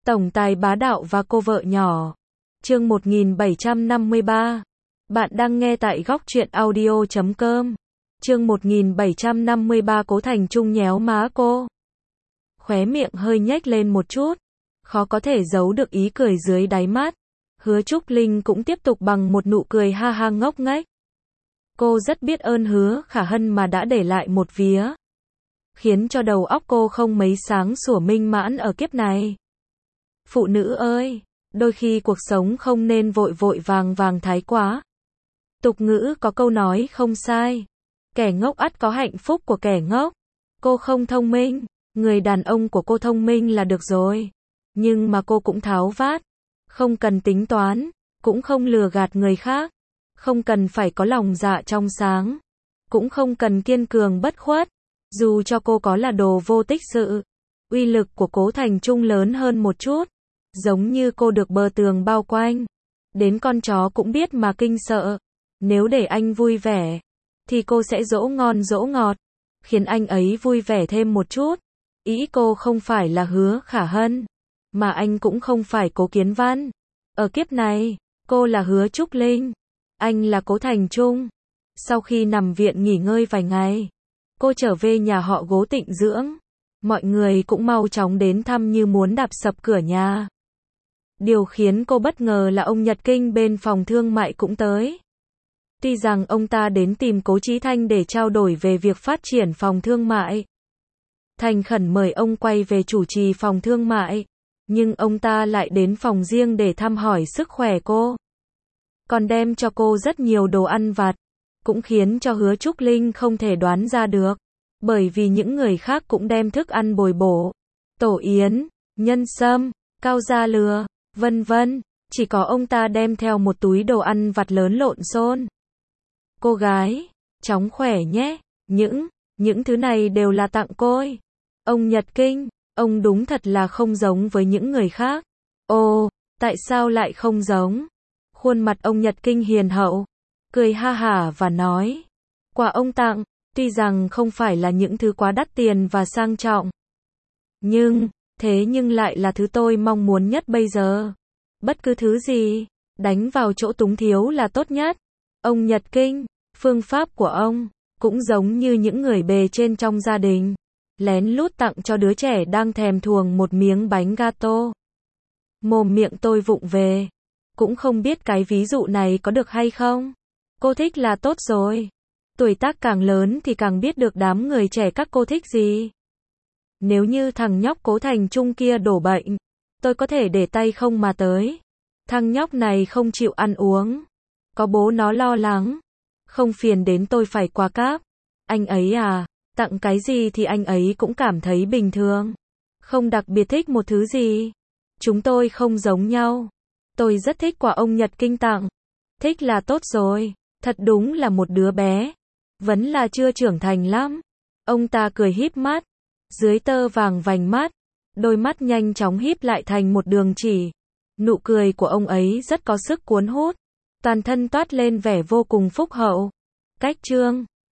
Tổng tài bá đạo và cô vợ nhỏ. Chương 1753. Bạn đang nghe tại góc truyện audio.com. Chương 1753. Cố Thành Trung nhéo má cô. Khóe miệng hơi nhếch lên một chút, khó có thể giấu được ý cười dưới đáy mắt. Hứa Trúc Linh cũng tiếp tục bằng một nụ cười ha ha ngốc nghếch. Cô rất biết ơn Hứa Khả Hân mà đã để lại một vía, khiến cho đầu óc cô không mấy sáng sủa minh mãn ở kiếp này. Phụ nữ ơi, đôi khi cuộc sống không nên vội vội vàng vàng thái quá. Tục ngữ có câu nói không sai, kẻ ngốc ắt có hạnh phúc của kẻ ngốc. Cô không thông minh, người đàn ông của cô thông minh là được rồi. Nhưng mà cô cũng tháo vát, không cần tính toán, cũng không lừa gạt người khác, không cần phải có lòng dạ trong sáng, cũng không cần kiên cường bất khuất. Dù cho cô có là đồ vô tích sự, uy lực của Cố Thành Trung lớn hơn một chút. Giống như cô được bờ tường bao quanh, đến con chó cũng biết mà kinh sợ. Nếu để anh vui vẻ, thì cô sẽ dỗ ngon dỗ ngọt, khiến anh ấy vui vẻ thêm một chút. Ý cô không phải là Hứa Khả Hân, mà anh cũng không phải Cố Kiến Văn. Ở kiếp này, cô là Hứa Trúc Linh, anh là Cố Thành Trung. Sau khi nằm viện nghỉ ngơi vài ngày, cô trở về nhà họ Cố tịnh dưỡng. Mọi người cũng mau chóng đến thăm như muốn đạp sập cửa nhà. Điều khiến cô bất ngờ là ông Nhật Kinh bên phòng thương mại cũng tới. Tuy rằng ông ta đến tìm Cố Chí Thanh để trao đổi về việc phát triển phòng thương mại, thành khẩn mời ông quay về chủ trì phòng thương mại, nhưng ông ta lại đến phòng riêng để thăm hỏi sức khỏe cô, còn đem cho cô rất nhiều đồ ăn vặt, cũng khiến cho Hứa Trúc Linh không thể đoán ra được, bởi vì những người khác cũng đem thức ăn bồi bổ, tổ yến, nhân sâm, cao da lừa, vân vân, chỉ có ông ta đem theo một túi đồ ăn vặt lớn lộn xộn. Cô gái, chóng khỏe nhé, những thứ này đều là tặng cô. Ông Nhật Kinh, ông đúng thật là không giống với những người khác. Ồ, tại sao lại không giống? Khuôn mặt ông Nhật Kinh hiền hậu, cười ha hả và nói, quà ông tặng, tuy rằng không phải là những thứ quá đắt tiền và sang trọng, thế nhưng lại là thứ tôi mong muốn nhất bây giờ. Bất cứ thứ gì, đánh vào chỗ túng thiếu là tốt nhất. Ông Nhật Kinh, phương pháp của ông, cũng giống như những người bề trên trong gia đình, lén lút tặng cho đứa trẻ đang thèm thuồng một miếng bánh gato. Mồm miệng tôi vụng về, cũng không biết cái ví dụ này có được hay không. Cô thích là tốt rồi. Tuổi tác càng lớn thì càng biết được đám người trẻ các cô thích gì. Nếu như thằng nhóc Cố Thành Trung kia đổ bệnh, tôi có thể để tay không mà tới. Thằng nhóc này không chịu ăn uống, có bố nó lo lắng, không phiền đến tôi phải qua cáp. Anh ấy à, tặng cái gì thì anh ấy cũng cảm thấy bình thường, không đặc biệt thích một thứ gì. Chúng tôi không giống nhau. Tôi rất thích quà ông Nhật Kinh tặng. Thích là tốt rồi, thật đúng là một đứa bé, vẫn là chưa trưởng thành lắm. Ông ta cười híp mắt, dưới tơ vàng vành mắt, đôi mắt nhanh chóng híp lại thành một đường chỉ. Nụ cười của ông ấy rất có sức cuốn hút, toàn thân toát lên vẻ vô cùng phúc hậu. Cách chương